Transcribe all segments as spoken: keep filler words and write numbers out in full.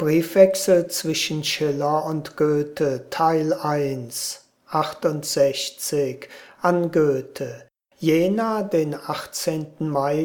Briefwechsel zwischen Schiller und Goethe, Teil eins, achtundsechzig, an Goethe. Jena, den achtzehnten Mai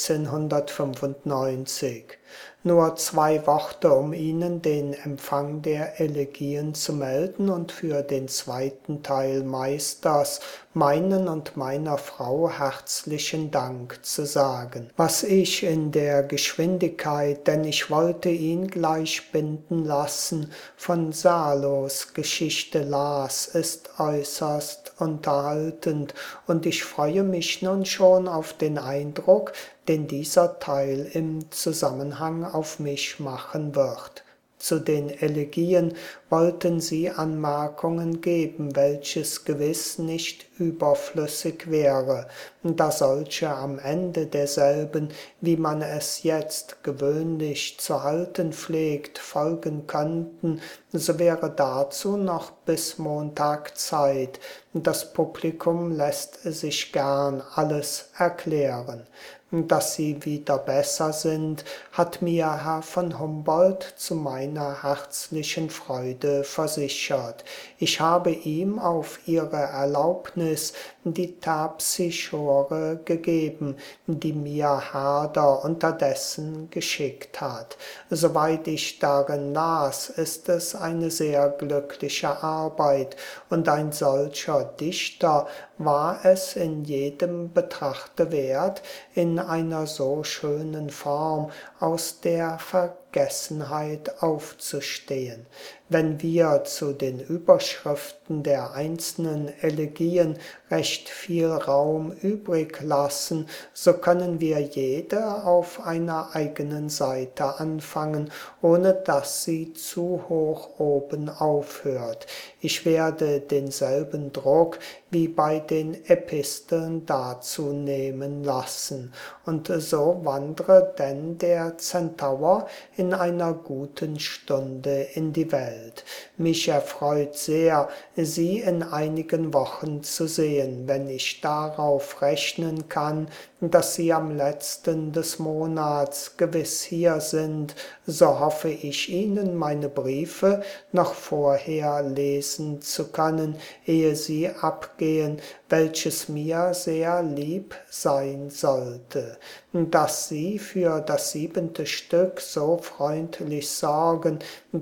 siebzehnhundertfünfundneunzig. Nur zwei Worte, um Ihnen den Empfang der Elegien zu melden und für den zweiten Teil Meisters, meinen und meiner Frau herzlichen Dank zu sagen. Was ich in der Geschwindigkeit, denn ich wollte ihn gleich binden lassen, von Serlos Geschichte las, ist äußerst unterhaltend, und ich freue mich nun schon auf den Eindruck, den dieser Teil im Zusammenhang auf mich machen wird. Zu den Elegien wollten Sie Anmerkungen geben, welches gewiss nicht überflüssig wäre, da solche am Ende derselben, wie man es jetzt gewöhnlich zu halten pflegt, folgen könnten, so wäre dazu noch bis Montag Zeit. Das Publikum lässt sich gern alles erklären. Dass sie wieder besser sind, hat mir Herr von Humboldt zu meiner herzlichen Freude versichert. Ich habe ihm auf Ihre Erlaubnis die Terpsichore gegeben, die mir Herder unterdessen geschickt hat. Soweit ich darin las, ist es eine sehr glückliche Arbeit, und ein solcher Dichter war es in jedem Betrachte wert, in einer so schönen Form aus der Vergessenheit aufzustehen. Wenn wir zu den Überschriften der einzelnen Elegien recht viel Raum übrig lassen, so können wir jede auf einer eigenen Seite anfangen, ohne dass sie zu hoch oben aufhört. Ich werde denselben Druck wie bei den Episteln dazu nehmen lassen, und so wandre denn der Zentaur in einer guten Stunde in die Welt. Mich erfreut sehr, Sie in einigen Wochen zu sehen, wenn ich darauf rechnen kann, dass Sie am letzten des Monats gewiss hier sind, so hoffe ich Ihnen meine Briefe noch vorher lesen zu können, ehe sie abgehen, welches mir sehr lieb sein sollte. Dass Sie für das siebente Stück so freundlich sorgen,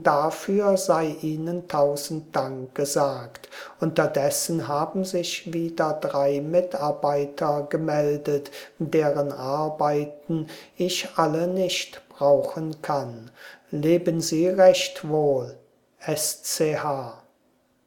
dafür sei Ihnen tausend Dank gesagt. Unterdessen haben sich wieder drei Mitarbeiter gemeldet, deren Arbeiten ich alle nicht brauchen kann. Leben Sie recht wohl. S C H